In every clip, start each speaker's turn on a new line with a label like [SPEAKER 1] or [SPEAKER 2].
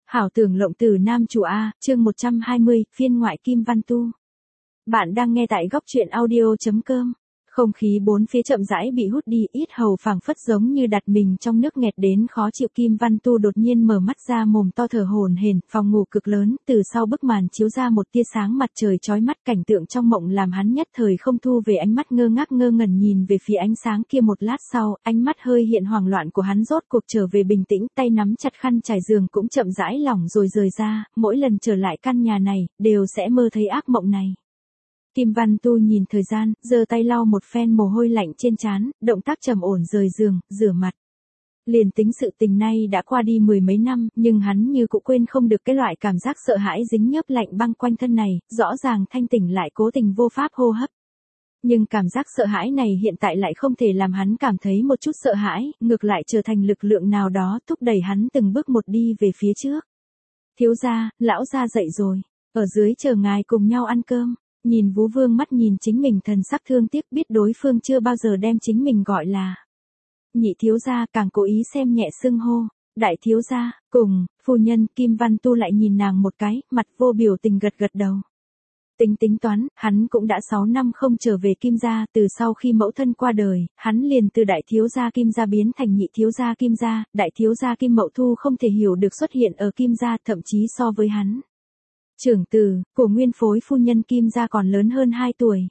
[SPEAKER 1] Hảo tưởng lộng tử nam chủ A, chương 120, phiên ngoại Kim Văn Tu. Bạn đang nghe tại góc truyện audio.com. Không khí bốn phía chậm rãi bị hút đi, ít hầu phảng phất giống như đặt mình trong nước nghẹt đến khó chịu. Kim Văn Tu đột nhiên mở mắt ra, mồm to thở hổn hển, phòng ngủ cực lớn, từ sau bức màn chiếu ra một tia sáng mặt trời chói mắt, cảnh tượng trong mộng làm hắn nhất thời không thu về ánh mắt, ngơ ngác ngơ ngẩn nhìn về phía ánh sáng kia. Một lát sau, ánh mắt hơi hiện hoảng loạn của hắn rốt cuộc trở về bình tĩnh, tay nắm chặt khăn trải giường cũng chậm rãi lỏng rồi rời ra, mỗi lần trở lại căn nhà này, đều sẽ mơ thấy ác mộng này. Kim Văn Tu nhìn thời gian, giơ tay lau một phen mồ hôi lạnh trên trán, động tác trầm ổn rời giường, rửa mặt. Liền tính sự tình này đã qua đi mười mấy năm, nhưng hắn như cũng quên không được cái loại cảm giác sợ hãi dính nhớp lạnh băng quanh thân này, rõ ràng thanh tỉnh lại cố tình vô pháp hô hấp. Nhưng cảm giác sợ hãi này hiện tại lại không thể làm hắn cảm thấy một chút sợ hãi, ngược lại trở thành lực lượng nào đó thúc đẩy hắn từng bước một đi về phía trước. Thiếu gia, lão gia dậy rồi, ở dưới chờ ngài cùng nhau ăn cơm. Nhìn Vũ Vương mắt nhìn chính mình thần sắc thương tiếc, biết đối phương chưa bao giờ đem chính mình gọi là nhị thiếu gia, càng cố ý xem nhẹ xưng hô, đại thiếu gia, cùng, phu nhân. Kim Văn Tu lại nhìn nàng một cái, mặt vô biểu tình gật gật đầu. Tính toán, hắn cũng đã 6 năm không trở về Kim gia, từ sau khi mẫu thân qua đời, hắn liền từ đại thiếu gia Kim gia biến thành nhị thiếu gia Kim gia, đại thiếu gia Kim Mậu Thu không thể hiểu được xuất hiện ở Kim gia, thậm chí so với hắn trưởng tử của nguyên phối phu nhân Kim gia còn lớn hơn 2 tuổi.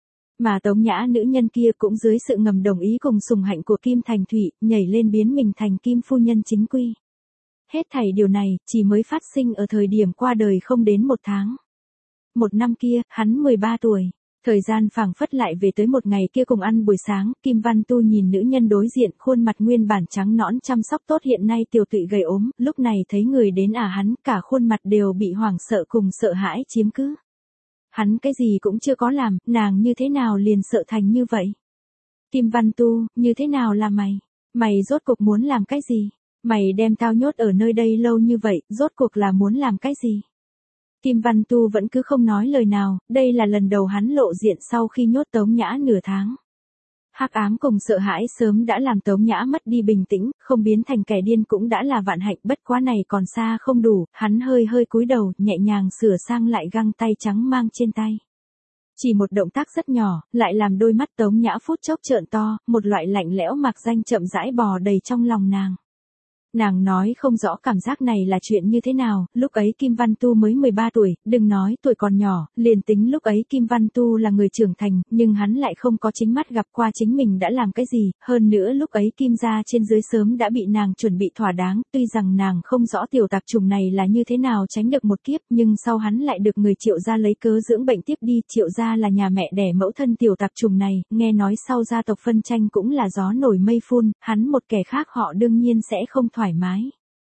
[SPEAKER 1] Mà Tống Nhã nữ nhân kia cũng dưới sự ngầm đồng ý cùng sùng hạnh của Kim Thành Thụy, nhảy lên biến mình thành Kim phu nhân chính quy. Hết thảy điều này, chỉ mới phát sinh ở thời điểm qua đời không đến 1 tháng. Một năm kia, hắn 13 tuổi. Thời gian phảng phất lại về tới một ngày kia cùng ăn buổi sáng, Kim Văn Tu nhìn nữ nhân đối diện, khuôn mặt nguyên bản trắng nõn chăm sóc tốt hiện nay tiều tụy gầy ốm, lúc này thấy người đến hắn, cả khuôn mặt đều bị hoảng sợ cùng sợ hãi chiếm cứ. Hắn cái gì cũng chưa có làm, nàng như thế nào liền sợ thành như vậy? Kim Văn Tu, như thế nào là mày? Mày rốt cuộc muốn làm cái gì? Mày đem tao nhốt ở nơi đây lâu như vậy, rốt cuộc là muốn làm cái gì? Kim Văn Tu vẫn cứ không nói lời nào, đây là lần đầu hắn lộ diện sau khi nhốt Tống Nhã nửa tháng. Hắc ám cùng sợ hãi sớm đã làm Tống Nhã mất đi bình tĩnh, không biến thành kẻ điên cũng đã là vạn hạnh, bất quá này còn xa không đủ, hắn hơi cúi đầu, nhẹ nhàng sửa sang lại găng tay trắng mang trên tay. Chỉ một động tác rất nhỏ, lại làm đôi mắt Tống Nhã phút chốc trợn to, một loại lạnh lẽo mạc danh chậm rãi bò đầy trong lòng nàng. Nàng nói không rõ cảm giác này là chuyện như thế nào, lúc ấy Kim Văn Tu mới 13 tuổi, đừng nói tuổi còn nhỏ, liền tính lúc ấy Kim Văn Tu là người trưởng thành, nhưng hắn lại không có chính mắt gặp qua chính mình đã làm cái gì, hơn nữa lúc ấy Kim gia trên dưới sớm đã bị nàng chuẩn bị thỏa đáng, tuy rằng nàng không rõ tiểu tạp trùng này là như thế nào tránh được một kiếp, nhưng sau hắn lại được người Triệu gia lấy cớ dưỡng bệnh tiếp đi, Triệu gia là nhà mẹ đẻ mẫu thân tiểu tạp trùng này, nghe nói sau gia tộc phân tranh cũng là gió nổi mây phun, hắn một kẻ khác họ đương nhiên sẽ không thoải mái.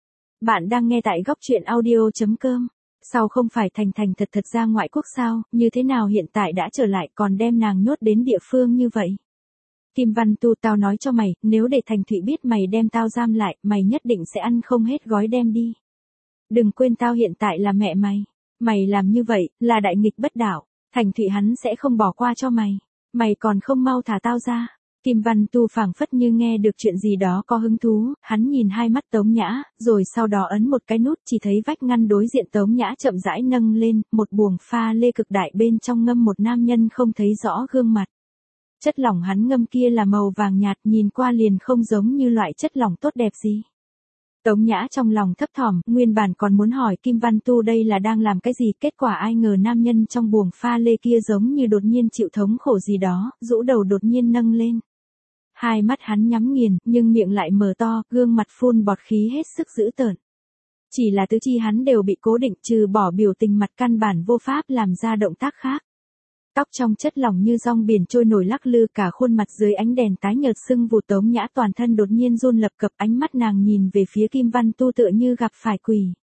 [SPEAKER 1] Bạn đang nghe tại góc truyện audio.com. Sao không phải thành thật ra ngoại quốc sao, như thế nào hiện tại đã trở lại còn đem nàng nhốt đến địa phương như vậy? Kim Văn Tu, tao nói cho mày, nếu để Thành Thụy biết mày đem tao giam lại, mày nhất định sẽ ăn không hết gói đem đi. Đừng quên tao hiện tại là mẹ mày. Mày làm như vậy, là đại nghịch bất đạo. Thành Thụy hắn sẽ không bỏ qua cho mày. Mày còn không mau thả tao ra. Kim Văn Tu phảng phất như nghe được chuyện gì đó có hứng thú, hắn nhìn hai mắt Tống Nhã, rồi sau đó ấn một cái nút, chỉ thấy vách ngăn đối diện Tống Nhã chậm rãi nâng lên, một buồng pha lê cực đại bên trong ngâm một nam nhân không thấy rõ gương mặt. Chất lỏng hắn ngâm kia là màu vàng nhạt, nhìn qua liền không giống như loại chất lỏng tốt đẹp gì. Tống Nhã trong lòng thấp thỏm, nguyên bản còn muốn hỏi Kim Văn Tu đây là đang làm cái gì, kết quả ai ngờ nam nhân trong buồng pha lê kia giống như đột nhiên chịu thống khổ gì đó, rũ đầu đột nhiên nâng lên. Hai mắt hắn nhắm nghiền, nhưng miệng lại mở to, gương mặt phun bọt khí hết sức dữ tợn. Chỉ là tứ chi hắn đều bị cố định, trừ bỏ biểu tình mặt căn bản vô pháp làm ra động tác khác. Tóc trong chất lỏng như dòng biển trôi nổi lắc lư, cả khuôn mặt dưới ánh đèn tái nhợt sưng vù. Tống Nhã toàn thân đột nhiên run lập cập, ánh mắt nàng nhìn về phía Kim Văn Tu tựa như gặp phải quỷ.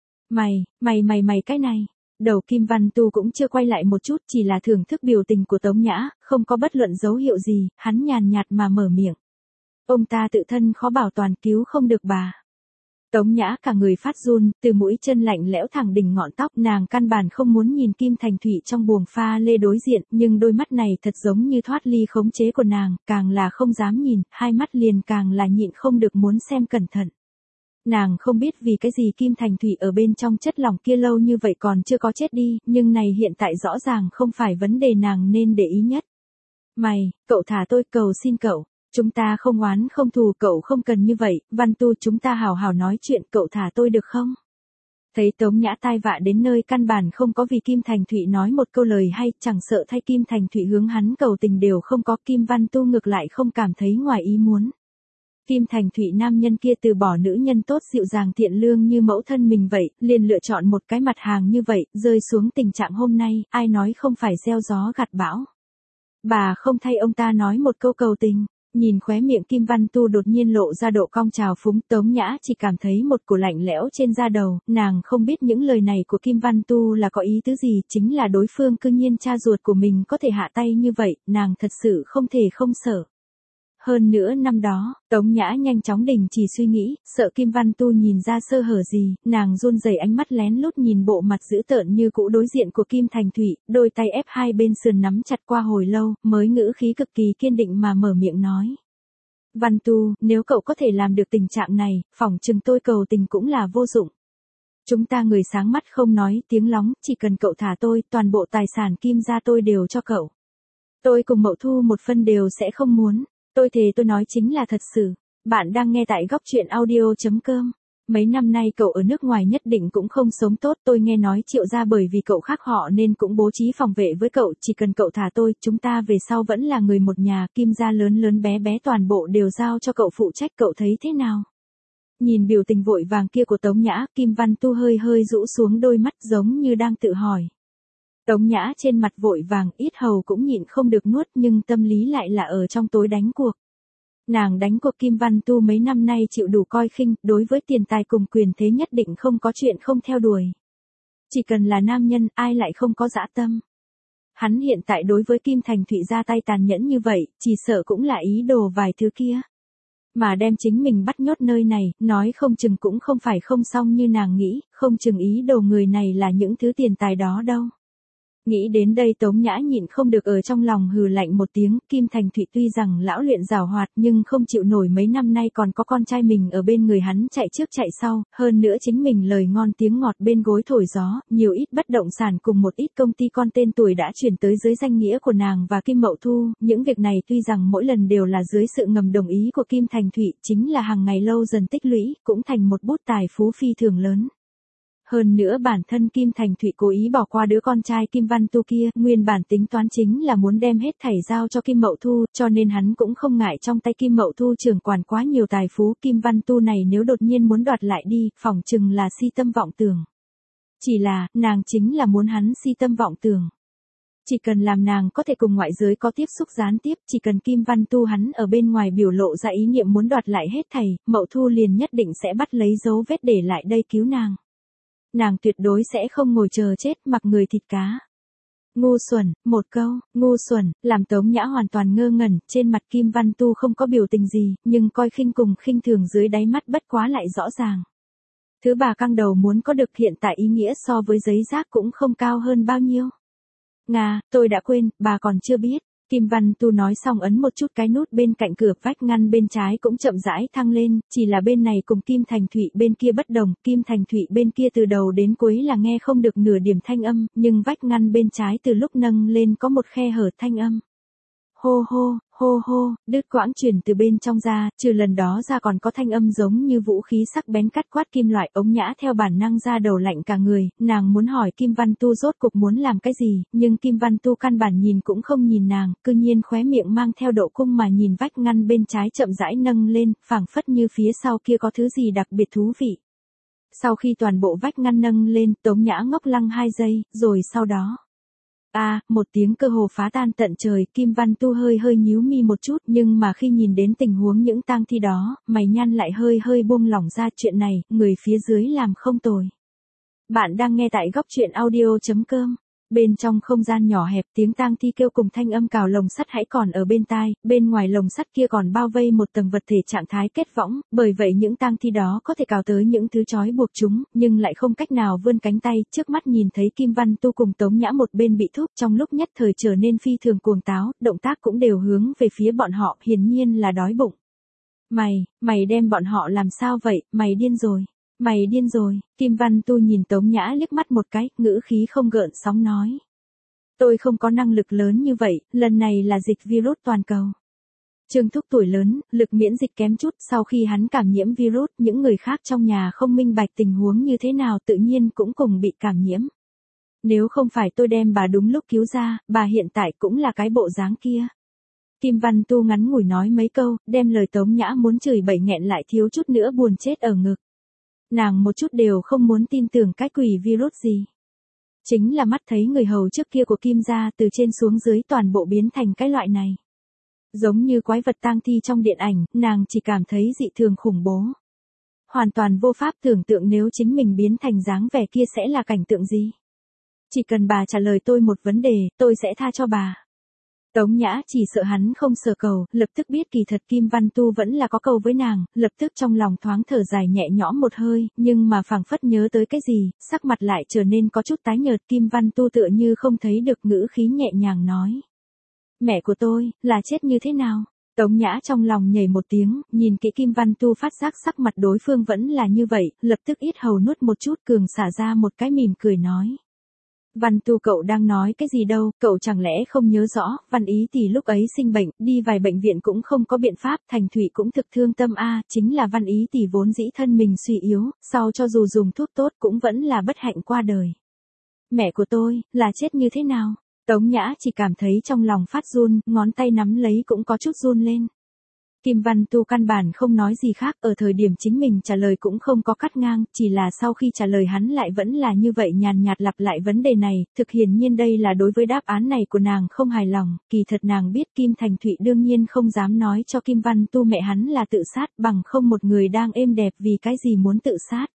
[SPEAKER 1] Mày cái này. Đầu Kim Văn Tu cũng chưa quay lại một chút, chỉ là thưởng thức biểu tình của Tống Nhã, không có bất luận dấu hiệu gì, hắn nhàn nhạt mà mở miệng. Ông ta tự thân khó bảo toàn, cứu không được bà. Tống Nhã cả người phát run, từ mũi chân lạnh lẽo thẳng đỉnh ngọn tóc, nàng căn bản không muốn nhìn Kim Thành Thụy trong buồng pha lê đối diện, nhưng đôi mắt này thật giống như thoát ly khống chế của nàng, càng là không dám nhìn, hai mắt liền càng là nhịn không được muốn xem cẩn thận. Nàng không biết vì cái gì Kim Thành Thủy ở bên trong chất lỏng kia lâu như vậy còn chưa có chết đi, nhưng này hiện tại rõ ràng không phải vấn đề nàng nên để ý nhất. Mày, cậu thả tôi, cầu xin cậu. Chúng ta không oán không thù, cậu không cần như vậy, Văn Tu chúng ta hào hào nói chuyện, cậu thả tôi được không? Thấy Tống Nhã tai vạ đến nơi căn bản không có vì Kim Thành Thụy nói một câu lời hay, chẳng sợ thay Kim Thành Thụy hướng hắn cầu tình đều không có, Kim Văn Tu ngược lại không cảm thấy ngoài ý muốn. Kim Thành Thụy nam nhân kia từ bỏ nữ nhân tốt dịu dàng thiện lương như mẫu thân mình vậy, liền lựa chọn một cái mặt hàng như vậy, rơi xuống tình trạng hôm nay, ai nói không phải gieo gió gặt bão. Bà không thay ông ta nói một câu cầu tình. Nhìn khóe miệng Kim Văn Tu đột nhiên lộ ra độ cong trào phúng, Tống Nhã chỉ cảm thấy một cổ lạnh lẽo trên da đầu, nàng không biết những lời này của Kim Văn Tu là có ý tứ gì, chính là đối phương cư nhiên cha ruột của mình có thể hạ tay như vậy, nàng thật sự không thể không sợ. Hơn nữa năm đó, Tống Nhã nhanh chóng đình chỉ suy nghĩ, sợ Kim Văn Tu nhìn ra sơ hở gì, nàng run rẩy ánh mắt lén lút nhìn bộ mặt dữ tợn như cũ đối diện của Kim Thành Thụy, đôi tay ép hai bên sườn nắm chặt qua hồi lâu, mới ngữ khí cực kỳ kiên định mà mở miệng nói. Văn Tu, nếu cậu có thể làm được tình trạng này, phỏng chừng tôi cầu tình cũng là vô dụng. Chúng ta người sáng mắt không nói tiếng lóng, chỉ cần cậu thả tôi, toàn bộ tài sản Kim gia tôi đều cho cậu. Tôi cùng Mậu Thu một phân đều sẽ không muốn. Tôi thề tôi nói chính là thật sự. Bạn đang nghe tại góc truyện audio.com. Mấy năm nay cậu ở nước ngoài nhất định cũng không sống tốt, tôi nghe nói Triệu gia bởi vì cậu khác họ nên cũng bố trí phòng vệ với cậu, chỉ cần cậu thả tôi, chúng ta về sau vẫn là người một nhà, Kim gia lớn lớn bé bé toàn bộ đều giao cho cậu phụ trách, cậu thấy thế nào? Nhìn biểu tình vội vàng kia của Tống Nhã, Kim Văn Tu hơi hơi rũ xuống đôi mắt giống như đang tự hỏi. Tống Nhã trên mặt vội vàng, ít hầu cũng nhịn không được nuốt, nhưng tâm lý lại là ở trong tối đánh cuộc. Nàng đánh cuộc Kim Văn Tu mấy năm nay chịu đủ coi khinh, đối với tiền tài cùng quyền thế nhất định không có chuyện không theo đuổi. Chỉ cần là nam nhân, ai lại không có dã tâm. Hắn hiện tại đối với Kim Thành Thụy ra tay tàn nhẫn như vậy, chỉ sợ cũng là ý đồ vài thứ kia. Mà đem chính mình bắt nhốt nơi này, nói không chừng cũng không phải không xong như nàng nghĩ, không chừng ý đồ người này là những thứ tiền tài đó đâu. Nghĩ đến đây Tống Nhã nhịn không được ở trong lòng hừ lạnh một tiếng, Kim Thành Thụy tuy rằng lão luyện giàu hoạt nhưng không chịu nổi mấy năm nay còn có con trai mình ở bên người hắn chạy trước chạy sau, hơn nữa chính mình lời ngon tiếng ngọt bên gối thổi gió, nhiều ít bất động sản cùng một ít công ty con tên tuổi đã chuyển tới dưới danh nghĩa của nàng và Kim Mậu Thu, những việc này tuy rằng mỗi lần đều là dưới sự ngầm đồng ý của Kim Thành Thụy, chính là hàng ngày lâu dần tích lũy, cũng thành một bút tài phú phi thường lớn. Hơn nữa bản thân Kim Thành Thụy cố ý bỏ qua đứa con trai Kim Văn Tu kia, nguyên bản tính toán chính là muốn đem hết thảy giao cho Kim Mậu Thu, cho nên hắn cũng không ngại trong tay Kim Mậu Thu trưởng quản quá nhiều tài phú, Kim Văn Tu này nếu đột nhiên muốn đoạt lại đi, phỏng chừng là si tâm vọng tưởng. Chỉ là, nàng chính là muốn hắn si tâm vọng tưởng. Chỉ cần làm nàng có thể cùng ngoại giới có tiếp xúc gián tiếp, chỉ cần Kim Văn Tu hắn ở bên ngoài biểu lộ ra ý niệm muốn đoạt lại hết thảy, Mậu Thu liền nhất định sẽ bắt lấy dấu vết để lại đây cứu nàng. Nàng tuyệt đối sẽ không ngồi chờ chết mặc người thịt cá. Ngu xuẩn, một câu, ngu xuẩn, làm Tống Nhã hoàn toàn ngơ ngẩn, trên mặt Kim Văn Tu không có biểu tình gì, nhưng coi khinh cùng khinh thường dưới đáy mắt bất quá lại rõ ràng. Thứ bà căng đầu muốn có được hiện tại ý nghĩa so với giấy rác cũng không cao hơn bao nhiêu. Nga, tôi đã quên, bà còn chưa biết. Kim Văn Tu nói xong ấn một chút cái nút bên cạnh cửa vách ngăn bên trái cũng chậm rãi thăng lên, chỉ là bên này cùng Kim Thành Thụy bên kia bất đồng, Kim Thành Thụy bên kia từ đầu đến cuối là nghe không được nửa điểm thanh âm, nhưng vách ngăn bên trái từ lúc nâng lên có một khe hở thanh âm. Hô hô, hô hô, đứt quãng truyền từ bên trong ra, trừ lần đó ra còn có thanh âm giống như vũ khí sắc bén cắt quát kim loại. Ống Nhã theo bản năng ra đầu lạnh cả người, nàng muốn hỏi Kim Văn Tu rốt cuộc muốn làm cái gì, nhưng Kim Văn Tu căn bản nhìn cũng không nhìn nàng, cư nhiên khóe miệng mang theo độ cung mà nhìn vách ngăn bên trái chậm rãi nâng lên, phảng phất như phía sau kia có thứ gì đặc biệt thú vị. Sau khi toàn bộ vách ngăn nâng lên, Tống Nhã ngốc lăng 2 giây, rồi sau đó. Một tiếng cơ hồ phá tan tận trời, Kim Văn Tu hơi hơi nhíu mi một chút, nhưng mà khi nhìn đến tình huống những tang thi đó, mày nhăn lại hơi hơi buông lỏng ra, chuyện này, người phía dưới làm không tồi. Bạn đang nghe tại góc truyện audio.com. Bên trong không gian nhỏ hẹp, tiếng tang thi kêu cùng thanh âm cào lồng sắt hãy còn ở bên tai, bên ngoài lồng sắt kia còn bao vây một tầng vật thể trạng thái kết võng, bởi vậy những tang thi đó có thể cào tới những thứ trói buộc chúng, nhưng lại không cách nào vươn cánh tay, trước mắt nhìn thấy Kim Văn Tu cùng Tống Nhã một bên bị thúc, trong lúc nhất thời trở nên phi thường cuồng táo, động tác cũng đều hướng về phía bọn họ, hiển nhiên là đói bụng. Mày đem bọn họ làm sao vậy, mày điên rồi. Mày điên rồi, Kim Văn Tu nhìn Tống Nhã liếc mắt một cái, ngữ khí không gợn sóng nói. Tôi không có năng lực lớn như vậy, lần này là dịch virus toàn cầu. Trương Thúc tuổi lớn, lực miễn dịch kém chút, sau khi hắn cảm nhiễm virus, những người khác trong nhà không minh bạch tình huống như thế nào tự nhiên cũng cùng bị cảm nhiễm. Nếu không phải tôi đem bà đúng lúc cứu ra, bà hiện tại cũng là cái bộ dáng kia. Kim Văn Tu ngắn ngủi nói mấy câu, đem lời Tống Nhã muốn chửi bậy nghẹn lại thiếu chút nữa buồn chết ở ngực. Nàng một chút đều không muốn tin tưởng cái quỷ virus gì. Chính là mắt thấy người hầu trước kia của Kim gia từ trên xuống dưới toàn bộ biến thành cái loại này. Giống như quái vật tang thi trong điện ảnh, nàng chỉ cảm thấy dị thường khủng bố. Hoàn toàn vô pháp tưởng tượng nếu chính mình biến thành dáng vẻ kia sẽ là cảnh tượng gì. Chỉ cần bà trả lời tôi một vấn đề, tôi sẽ tha cho bà. Tống Nhã chỉ sợ hắn không sở cầu, lập tức biết kỳ thật Kim Văn Tu vẫn là có cầu với nàng, lập tức trong lòng thoáng thở dài nhẹ nhõm một hơi, nhưng mà phảng phất nhớ tới cái gì, sắc mặt lại trở nên có chút tái nhợt. Kim Văn Tu tựa như không thấy được, ngữ khí nhẹ nhàng nói. Mẹ của tôi, là chết như thế nào? Tống Nhã trong lòng nhảy một tiếng, nhìn kỹ Kim Văn Tu phát giác sắc mặt đối phương vẫn là như vậy, lập tức yết hầu nuốt một chút cường xả ra một cái mỉm cười nói. Văn Tu cậu đang nói cái gì đâu, cậu chẳng lẽ không nhớ rõ, Văn Ý Tỷ lúc ấy sinh bệnh, đi vài bệnh viện cũng không có biện pháp, Thành Thụy cũng thực thương tâm a, chính là Văn Ý Tỷ vốn dĩ thân mình suy yếu, sau cho dù dùng thuốc tốt cũng vẫn là bất hạnh qua đời. Mẹ của tôi, là chết như thế nào? Tống Nhã chỉ cảm thấy trong lòng phát run, ngón tay nắm lấy cũng có chút run lên. Kim Văn Tu căn bản không nói gì khác, ở thời điểm chính mình trả lời cũng không có cắt ngang, chỉ là sau khi trả lời hắn lại vẫn là như vậy nhàn nhạt lặp lại vấn đề này, thực hiển nhiên đây là đối với đáp án này của nàng không hài lòng, kỳ thật nàng biết Kim Thành Thụy đương nhiên không dám nói cho Kim Văn Tu mẹ hắn là tự sát, bằng không một người đang êm đẹp vì cái gì muốn tự sát.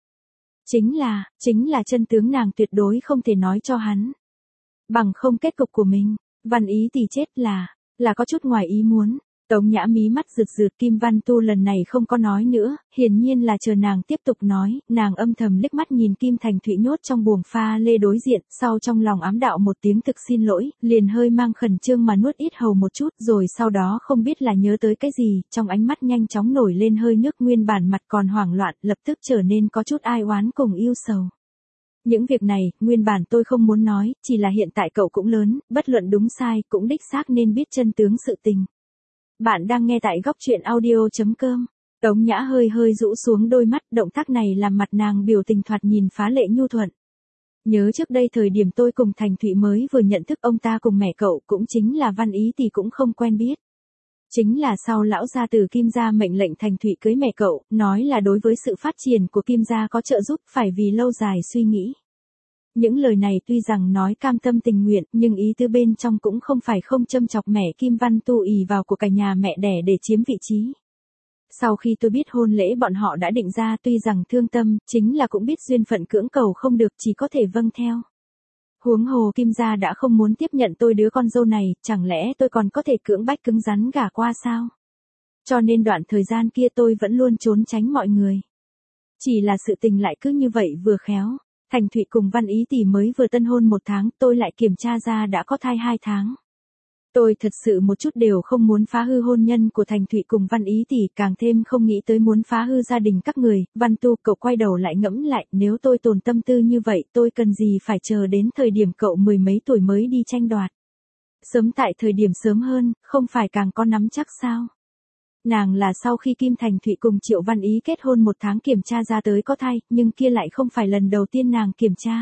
[SPEAKER 1] Chính là chân tướng nàng tuyệt đối không thể nói cho hắn. Bằng không kết cục của mình, Văn Ý Tỷ chết là có chút ngoài ý muốn. Tống Nhã mí mắt rực rực, Kim Văn Tu lần này không có nói nữa, hiển nhiên là chờ nàng tiếp tục nói, nàng âm thầm liếc mắt nhìn Kim Thành Thụy nhốt trong buồng pha lê đối diện, sau trong lòng ám đạo một tiếng thực xin lỗi, liền hơi mang khẩn trương mà nuốt ít hầu một chút, rồi sau đó không biết là nhớ tới cái gì, trong ánh mắt nhanh chóng nổi lên hơi nước, nguyên bản mặt còn hoảng loạn, lập tức trở nên có chút ai oán cùng yêu sầu. Những việc này, nguyên bản tôi không muốn nói, chỉ là hiện tại cậu cũng lớn, bất luận đúng sai, cũng đích xác nên biết chân tướng sự tình. Bạn đang nghe tại góc truyện audio.com. Tống Nhã hơi rũ xuống đôi mắt, động tác này làm mặt nàng biểu tình thoạt nhìn phá lệ nhu thuận. Nhớ trước đây thời điểm tôi cùng Thành Thụy mới vừa nhận thức ông ta cùng mẹ cậu, cũng chính là Văn Ý Tỷ cũng không quen biết. Chính là sau lão gia từ Kim gia mệnh lệnh Thành Thụy cưới mẹ cậu, nói là đối với sự phát triển của Kim gia có trợ giúp, phải vì lâu dài suy nghĩ. Những lời này tuy rằng nói cam tâm tình nguyện, nhưng ý tứ bên trong cũng không phải không châm chọc mẹ Kim Văn Tu ỷ vào của cả nhà mẹ đẻ để chiếm vị trí. Sau khi tôi biết hôn lễ bọn họ đã định ra, tuy rằng thương tâm, chính là cũng biết duyên phận cưỡng cầu không được, chỉ có thể vâng theo. Huống hồ Kim gia đã không muốn tiếp nhận tôi đứa con dâu này, chẳng lẽ tôi còn có thể cưỡng bách cứng rắn gả qua sao? Cho nên đoạn thời gian kia tôi vẫn luôn trốn tránh mọi người. Chỉ là sự tình lại cứ như vậy vừa khéo. Thành Thụy cùng Văn Ý Tỷ mới vừa tân hôn 1 tháng, tôi lại kiểm tra ra đã có thai 2 tháng. Tôi thật sự một chút đều không muốn phá hư hôn nhân của Thành Thụy cùng Văn Ý Tỷ, càng thêm không nghĩ tới muốn phá hư gia đình các người. Văn Tu, cậu quay đầu lại ngẫm lại, nếu tôi tồn tâm tư như vậy, tôi cần gì phải chờ đến thời điểm cậu 10 mấy tuổi mới đi tranh đoạt. Sớm tại thời điểm sớm hơn, không phải càng có nắm chắc sao? Nàng là sau khi Kim Thành Thụy cùng Triệu Văn Ý kết hôn 1 tháng kiểm tra ra tới có thai, nhưng kia lại không phải lần đầu tiên nàng kiểm tra.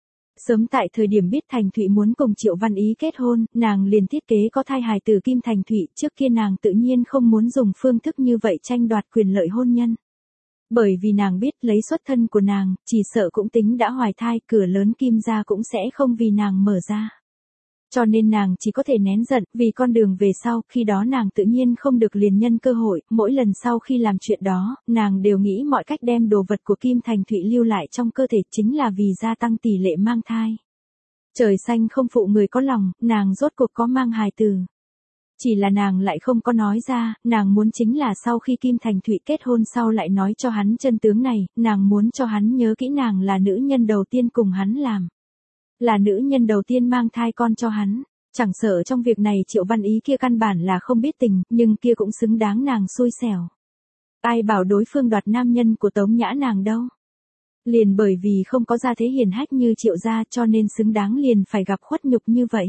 [SPEAKER 1] Sớm tại thời điểm biết Thành Thụy muốn cùng Triệu Văn Ý kết hôn, nàng liền thiết kế có thai hài từ Kim Thành Thụy, trước kia nàng tự nhiên không muốn dùng phương thức như vậy tranh đoạt quyền lợi hôn nhân. Bởi vì nàng biết lấy xuất thân của nàng, chỉ sợ cũng tính đã hoài thai, cửa lớn Kim gia cũng sẽ không vì nàng mở ra. Cho nên nàng chỉ có thể nén giận, vì con đường về sau, khi đó nàng tự nhiên không được liền nhân cơ hội, mỗi lần sau khi làm chuyện đó, nàng đều nghĩ mọi cách đem đồ vật của Kim Thành Thụy lưu lại trong cơ thể, chính là vì gia tăng tỷ lệ mang thai. Trời xanh không phụ người có lòng, nàng rốt cuộc có mang hài tử. Chỉ là nàng lại không có nói ra, nàng muốn chính là sau khi Kim Thành Thụy kết hôn sau lại nói cho hắn chân tướng này, nàng muốn cho hắn nhớ kỹ nàng là nữ nhân đầu tiên cùng hắn làm. Là nữ nhân đầu tiên mang thai con cho hắn, chẳng sợ trong việc này Triệu Văn Ý kia căn bản là không biết tình, nhưng kia cũng xứng đáng nàng xui xẻo. Ai bảo đối phương đoạt nam nhân của Tống Nhã nàng đâu. Liền bởi vì không có gia thế hiền hách như Triệu gia cho nên xứng đáng liền phải gặp khuất nhục như vậy.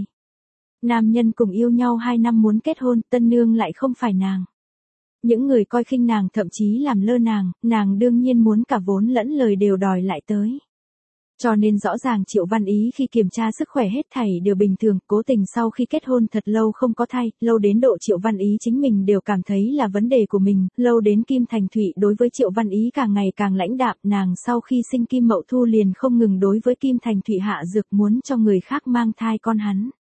[SPEAKER 1] Nam nhân cùng yêu nhau 2 năm muốn kết hôn, tân nương lại không phải nàng. Những người coi khinh nàng thậm chí làm lơ nàng đương nhiên muốn cả vốn lẫn lời đều đòi lại tới. Cho nên rõ ràng Triệu Văn Ý khi kiểm tra sức khỏe hết thảy đều bình thường, cố tình sau khi kết hôn thật lâu không có thai, lâu đến độ Triệu Văn Ý chính mình đều cảm thấy là vấn đề của mình, lâu đến Kim Thành Thụy đối với Triệu Văn Ý càng ngày càng lãnh đạm, nàng sau khi sinh Kim Mậu Thu liền không ngừng đối với Kim Thành Thụy hạ dược muốn cho người khác mang thai con hắn.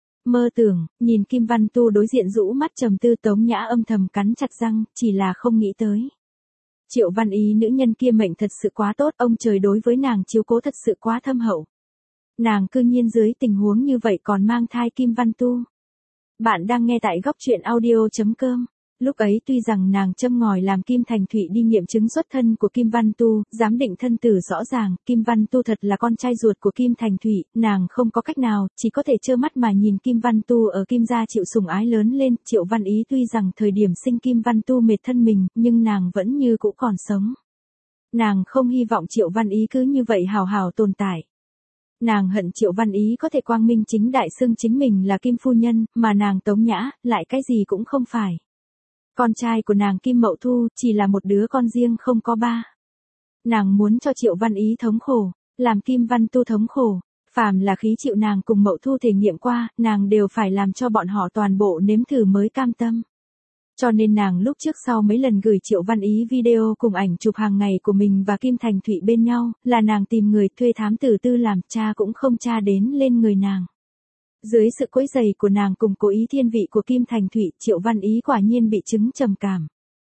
[SPEAKER 1] Mơ tưởng, nhìn Kim Văn Tu đối diện rũ mắt trầm tư, Tống Nhã âm thầm cắn chặt răng, chỉ là không nghĩ tới. Triệu Văn Ý nữ nhân kia mệnh thật sự quá tốt, ông trời đối với nàng chiếu cố thật sự quá thâm hậu. Nàng cư nhiên dưới tình huống như vậy còn mang thai Kim Văn Tu. Bạn đang nghe tại góc truyện audio.com. Lúc ấy tuy rằng nàng châm ngòi làm Kim Thành Thụy đi nghiệm chứng xuất thân của Kim Văn Tu, giám định thân tử rõ ràng, Kim Văn Tu thật là con trai ruột của Kim Thành Thụy, nàng không có cách nào, chỉ có thể trơ mắt mà nhìn Kim Văn Tu ở Kim gia chịu sủng ái lớn lên. Triệu Văn Ý tuy rằng thời điểm sinh Kim Văn Tu mệt thân mình, nhưng nàng vẫn như cũ còn sống. Nàng không hy vọng Triệu Văn Ý cứ như vậy hào hào tồn tại. Nàng hận Triệu Văn Ý có thể quang minh chính đại xưng chính mình là Kim phu nhân, mà nàng Tống Nhã, lại cái gì cũng không phải. Con trai của nàng Kim Mậu Thu chỉ là một đứa con riêng không có ba. Nàng muốn cho Triệu Văn Ý thống khổ, làm Kim Văn Tu thống khổ, phàm là khí chịu nàng cùng Mậu Thu thể nghiệm qua, nàng đều phải làm cho bọn họ toàn bộ nếm thử mới cam tâm. Cho nên nàng lúc trước sau mấy lần gửi Triệu Văn Ý video cùng ảnh chụp hàng ngày của mình và Kim Thành Thụy bên nhau, là nàng tìm người thuê thám tử tư làm, cha cũng không tra đến lên người nàng. Dưới sự quấy rầy của nàng cùng cố ý thiên vị của Kim Thành Thụy, Triệu Văn Ý quả nhiên bị chứng trầm cảm.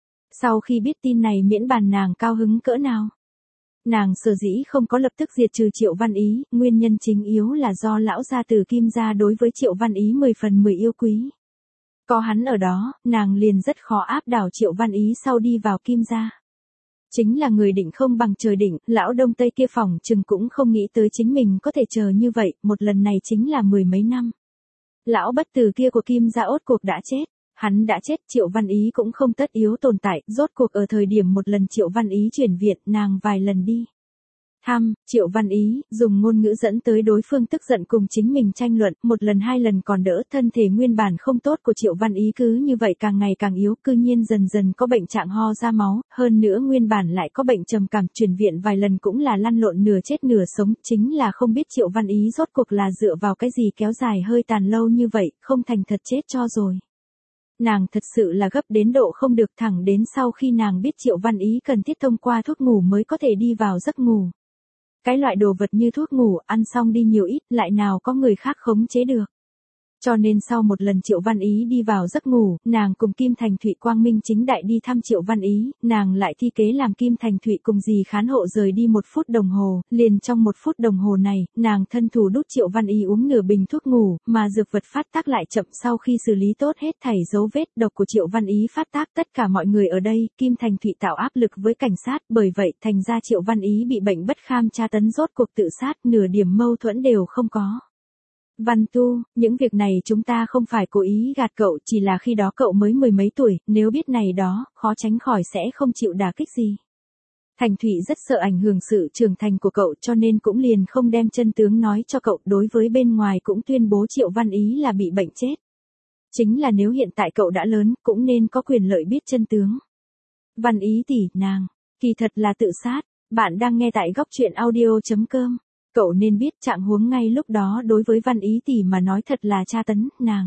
[SPEAKER 1] Sau khi biết tin này miễn bàn nàng cao hứng cỡ nào. Nàng sở dĩ không có lập tức diệt trừ Triệu Văn Ý, nguyên nhân chính yếu là do lão gia tử Kim gia đối với Triệu Văn Ý 10 phần 10 yêu quý. Có hắn ở đó, nàng liền rất khó áp đảo Triệu Văn Ý sau đi vào Kim gia. Chính là người định không bằng trời định, lão đông tây kia phỏng chừng cũng không nghĩ tới chính mình có thể chờ như vậy, một lần này chính là 10 mấy năm. Lão bất tử kia của Kim gia ốt cuộc đã chết, hắn đã chết, Triệu Văn Ý cũng không tất yếu tồn tại, rốt cuộc ở thời điểm một lần Triệu Văn Ý chuyển viện, nàng vài lần đi thăm, Triệu Văn Ý, dùng ngôn ngữ dẫn tới đối phương tức giận cùng chính mình tranh luận, một lần 2 lần còn đỡ, thân thể nguyên bản không tốt của Triệu Văn Ý cứ như vậy càng ngày càng yếu, cư nhiên dần dần có bệnh trạng ho ra máu, hơn nữa nguyên bản lại có bệnh trầm cảm, chuyển viện vài lần cũng là lăn lộn nửa chết nửa sống, chính là không biết Triệu Văn Ý rốt cuộc là dựa vào cái gì kéo dài hơi tàn lâu như vậy, không thành thật chết cho rồi. Nàng thật sự là gấp đến độ không được, thẳng đến sau khi nàng biết Triệu Văn Ý cần thiết thông qua thuốc ngủ mới có thể đi vào giấc ngủ. Cái loại đồ vật như thuốc ngủ, ăn xong đi nhiều ít, lại nào có người khác khống chế được. Cho nên sau một lần Triệu Văn Ý đi vào giấc ngủ, nàng cùng Kim Thành Thụy quang minh chính đại đi thăm Triệu Văn Ý, nàng lại thi kế làm Kim Thành Thụy cùng dì khán hộ rời đi 1 phút đồng hồ, liền trong 1 phút đồng hồ này, nàng thân thủ đút Triệu Văn Ý uống nửa bình thuốc ngủ, mà dược vật phát tác lại chậm. Sau khi xử lý tốt hết thảy dấu vết độc của Triệu Văn Ý phát tác, tất cả mọi người ở đây, Kim Thành Thụy tạo áp lực với cảnh sát, bởi vậy thành ra Triệu Văn Ý bị bệnh bất kham tra tấn rốt cuộc tự sát, nửa điểm mâu thuẫn đều không có. Văn Tu, những việc này chúng ta không phải cố ý gạt cậu, chỉ là khi đó cậu mới 10 mấy tuổi, nếu biết này đó, khó tránh khỏi sẽ không chịu đả kích gì. Thành Thụy rất sợ ảnh hưởng sự trưởng thành của cậu cho nên cũng liền không đem chân tướng nói cho cậu, đối với bên ngoài cũng tuyên bố Triệu Văn Ý là bị bệnh chết. Chính là nếu hiện tại cậu đã lớn, cũng nên có quyền lợi biết chân tướng. Văn Ý tỷ, nàng, kỳ thật là tự sát, bạn đang nghe tại góc truyện audio.com. Cậu nên biết trạng huống ngay lúc đó đối với Văn Ý tỷ mà nói thật là tra tấn,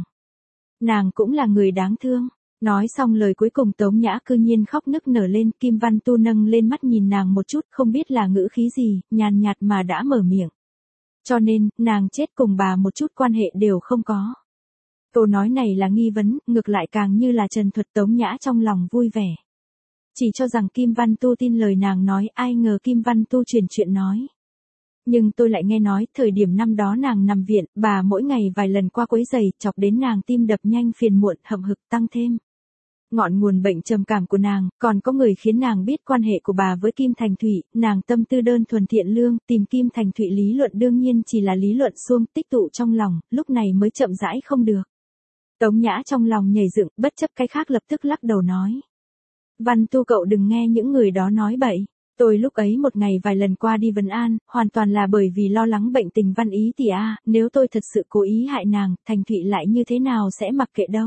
[SPEAKER 1] nàng cũng là người đáng thương. Nói xong lời cuối cùng Tống Nhã cư nhiên khóc nức nở lên, Kim Văn Tu nâng lên mắt nhìn nàng một chút, không biết là ngữ khí gì, nhàn nhạt mà đã mở miệng. Cho nên, nàng chết cùng bà một chút quan hệ đều không có. Câu nói này là nghi vấn, ngược lại càng như là trần thuật. Tống Nhã trong lòng vui vẻ. Chỉ cho rằng Kim Văn Tu tin lời nàng nói, ai ngờ Kim Văn Tu truyền chuyện nói. Nhưng tôi lại nghe nói, thời điểm năm đó nàng nằm viện, bà mỗi ngày vài lần qua quấy giày, chọc đến nàng tim đập nhanh, phiền muộn, hậm hực, tăng thêm ngọn nguồn bệnh trầm cảm của nàng, còn có người khiến nàng biết quan hệ của bà với Kim Thành Thụy, nàng tâm tư đơn thuần thiện lương, tìm Kim Thành Thụy lý luận đương nhiên chỉ là lý luận suông, tích tụ trong lòng, lúc này mới chậm rãi không được. Tống Nhã trong lòng nhảy dựng, bất chấp cái khác lập tức lắc đầu nói. Văn Tu cậu đừng nghe những người đó nói bậy. Tôi lúc ấy một ngày vài lần qua đi vấn an, hoàn toàn là bởi vì lo lắng bệnh tình Văn Ý tỷ a, nếu tôi thật sự cố ý hại nàng, Thành Thụy lại như thế nào sẽ mặc kệ đâu.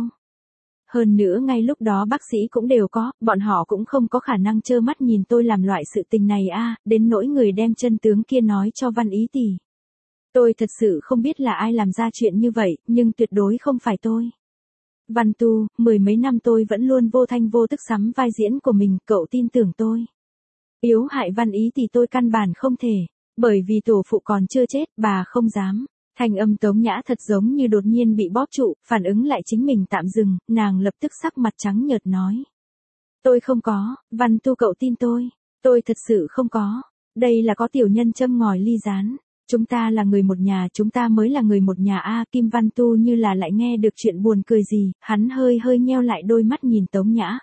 [SPEAKER 1] Hơn nữa ngay lúc đó bác sĩ cũng đều có, bọn họ cũng không có khả năng trơ mắt nhìn tôi làm loại sự tình này a, đến nỗi người đem chân tướng kia nói cho Văn Ý tỷ. Tôi thật sự không biết là ai làm ra chuyện như vậy, nhưng tuyệt đối không phải tôi. Văn Tu, 10 mấy năm tôi vẫn luôn vô thanh vô tức sắm vai diễn của mình, cậu tin tưởng tôi. Yếu hại Văn Ý thì tôi căn bản không thể, bởi vì tổ phụ còn chưa chết, bà không dám. Thanh âm Tống Nhã thật giống như đột nhiên bị bóp trụ, phản ứng lại chính mình tạm dừng, nàng lập tức sắc mặt trắng nhợt nói. Tôi không có, Văn Tu cậu tin tôi thật sự không có. Đây là có tiểu nhân châm ngòi ly gián. Chúng ta là người một nhà, chúng ta mới là người một nhà a. Kim Văn Tu như là lại nghe được chuyện buồn cười gì, hắn hơi nheo lại đôi mắt nhìn Tống Nhã.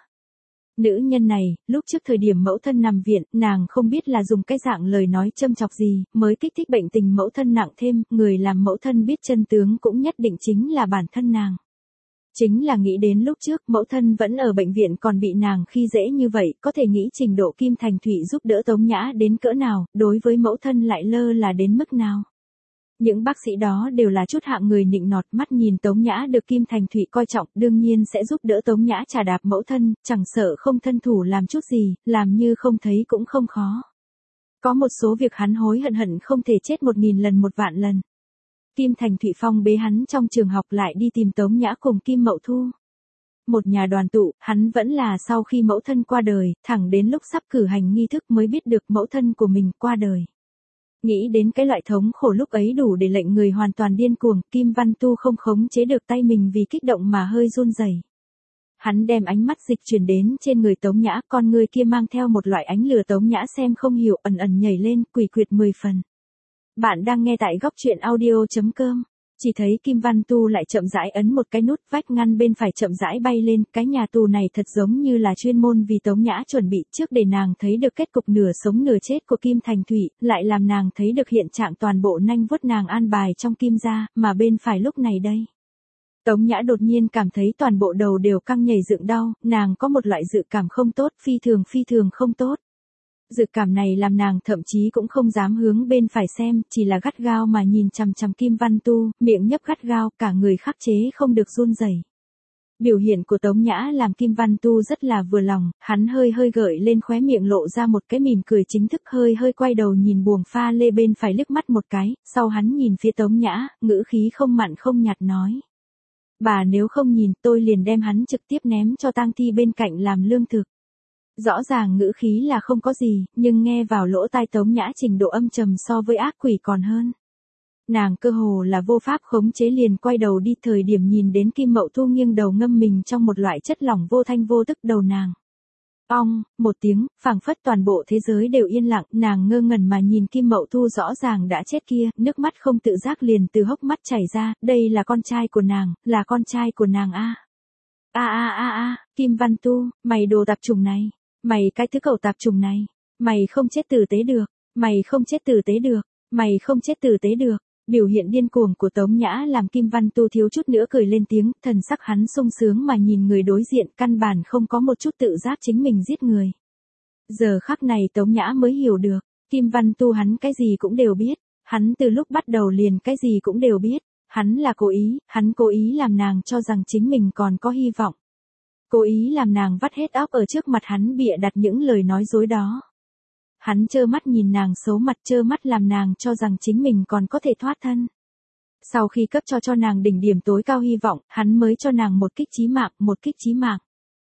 [SPEAKER 1] Nữ nhân này, lúc trước thời điểm mẫu thân nằm viện, nàng không biết là dùng cái dạng lời nói châm chọc gì, mới kích thích bệnh tình mẫu thân nặng thêm, người làm mẫu thân biết chân tướng cũng nhất định chính là bản thân nàng. Chính là nghĩ đến lúc trước mẫu thân vẫn ở bệnh viện còn bị nàng khi dễ như vậy, có thể nghĩ trình độ Kim Thành Thụy giúp đỡ Tống Nhã đến cỡ nào, đối với mẫu thân lại lơ là đến mức nào. Những bác sĩ đó đều là chút hạng người nịnh nọt, mắt nhìn Tống Nhã được Kim Thành Thụy coi trọng, đương nhiên sẽ giúp đỡ Tống Nhã trà đạp mẫu thân, chẳng sợ không thân thủ làm chút gì, làm như không thấy cũng không khó. Có một số việc hắn hối hận không thể chết 1000 lần 1 vạn lần. Kim Thành Thụy phong bế hắn trong trường học lại đi tìm Tống Nhã cùng Kim Mậu Thu. Một nhà đoàn tụ, hắn vẫn là sau khi mẫu thân qua đời, thẳng đến lúc sắp cử hành nghi thức mới biết được mẫu thân của mình qua đời. Nghĩ đến cái loại thống khổ lúc ấy đủ để lệnh người hoàn toàn điên cuồng, Kim Văn Tu không khống chế được tay mình vì kích động mà hơi run rẩy. Hắn đem ánh mắt dịch chuyển đến trên người Tống Nhã, con người kia mang theo một loại ánh lửa Tống Nhã xem không hiểu, ẩn ẩn nhảy lên, quỷ quyệt 10 phần. Bạn đang nghe tại góc truyện audio.com. Chỉ thấy Kim Văn Tu lại chậm rãi ấn một cái nút, vách ngăn bên phải chậm rãi bay lên, cái nhà tù này thật giống như là chuyên môn vì Tống Nhã chuẩn bị trước để nàng thấy được kết cục nửa sống nửa chết của Kim Thành Thụy, lại làm nàng thấy được hiện trạng toàn bộ nanh vuốt nàng an bài trong Kim gia, mà bên phải lúc này đây. Tống Nhã đột nhiên cảm thấy toàn bộ đầu đều căng nhảy dựng đau, nàng có một loại dự cảm không tốt, phi thường không tốt. Dự cảm này làm nàng thậm chí cũng không dám hướng bên phải xem, chỉ là gắt gao mà nhìn chằm chằm Kim Văn Tu, miệng nhấp gắt gao, cả người khắc chế không được run rẩy. Biểu hiện của Tống Nhã làm Kim Văn Tu rất là vừa lòng, hắn hơi gợi lên khóe miệng lộ ra một cái mỉm cười chính thức, hơi quay đầu nhìn buồng pha lê bên phải liếc mắt một cái, sau hắn nhìn phía Tống Nhã, ngữ khí không mặn không nhạt nói. Bà nếu không nhìn tôi liền đem hắn trực tiếp ném cho tang thi bên cạnh làm lương thực. Rõ ràng ngữ khí là không có gì, nhưng nghe vào lỗ tai Tống Nhã trình độ âm trầm so với ác quỷ còn hơn. Nàng cơ hồ là vô pháp khống chế liền quay đầu đi, thời điểm nhìn đến Kim Mậu Thu nghiêng đầu ngâm mình trong một loại chất lỏng vô thanh vô tức đầu nàng. Ong, một tiếng, phảng phất toàn bộ thế giới đều yên lặng, nàng ngơ ngẩn mà nhìn Kim Mậu Thu rõ ràng đã chết kia, nước mắt không tự giác liền từ hốc mắt chảy ra, đây là con trai của nàng, là con trai của nàng a. Kim Văn Tu, mày đồ tạp chủng này. Mày cái thứ cẩu tạp chủng này, mày không chết tử tế được, mày không chết tử tế được, mày không chết tử tế được. Biểu hiện điên cuồng của Tống Nhã làm Kim Văn Tu thiếu chút nữa cười lên tiếng, thần sắc hắn sung sướng mà nhìn người đối diện, căn bản không có một chút tự giác chính mình giết người. Giờ khắc này Tống Nhã mới hiểu được, Kim Văn Tu hắn cái gì cũng đều biết, hắn từ lúc bắt đầu liền cái gì cũng đều biết, hắn là cố ý, hắn cố ý làm nàng cho rằng chính mình còn có hy vọng. Cố ý làm nàng vắt hết óc ở trước mặt hắn bịa đặt những lời nói dối đó. Hắn trơ mắt nhìn nàng xấu mặt, trơ mắt làm nàng cho rằng chính mình còn có thể thoát thân. Sau khi cấp cho nàng đỉnh điểm tối cao hy vọng, hắn mới cho nàng một kích chí mạng.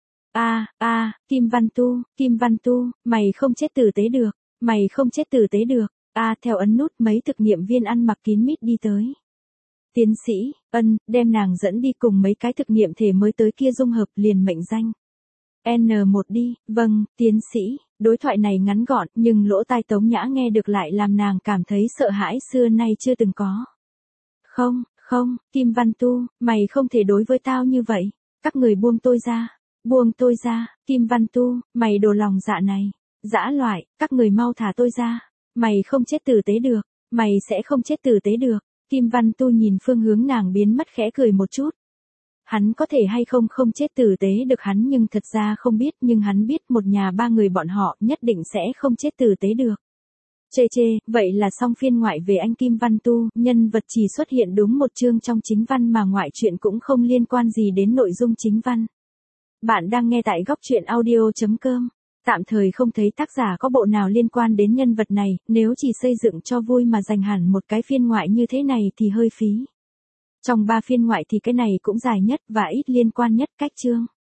[SPEAKER 1] Kim Văn Tu, mày không chết tử tế được, mày không chết tử tế được. Theo ấn nút mấy thực nghiệm viên ăn mặc kín mít đi tới. Tiến sĩ, đem nàng dẫn đi cùng mấy cái thực nghiệm thể mới tới kia dung hợp liền mệnh danh. N1 đi, vâng, tiến sĩ, đối thoại này ngắn gọn nhưng lỗ tai Tống Nhã nghe được lại làm nàng cảm thấy sợ hãi xưa nay chưa từng có. Không, Kim Văn Tu, mày không thể đối với tao như vậy, các người buông tôi ra, Kim Văn Tu, mày đồ lòng dạ này, dã loại, các người mau thả tôi ra, mày không chết tử tế được, mày sẽ không chết tử tế được. Kim Văn Tu nhìn phương hướng nàng biến mất khẽ cười một chút. Hắn có thể hay không không chết tử tế được hắn nhưng thật ra không biết, nhưng hắn biết một nhà ba người bọn họ nhất định sẽ không chết tử tế được. Chê, vậy là xong phiên ngoại về anh Kim Văn Tu, nhân vật chỉ xuất hiện đúng một chương trong chính văn mà ngoại truyện cũng không liên quan gì đến nội dung chính văn. Bạn đang nghe tại góc truyện audio.com. Tạm thời không thấy tác giả có bộ nào liên quan đến nhân vật này, nếu chỉ xây dựng cho vui mà dành hẳn một cái phiên ngoại như thế này thì hơi phí. Trong 3 phiên ngoại thì cái này cũng dài nhất và ít liên quan nhất cách chương.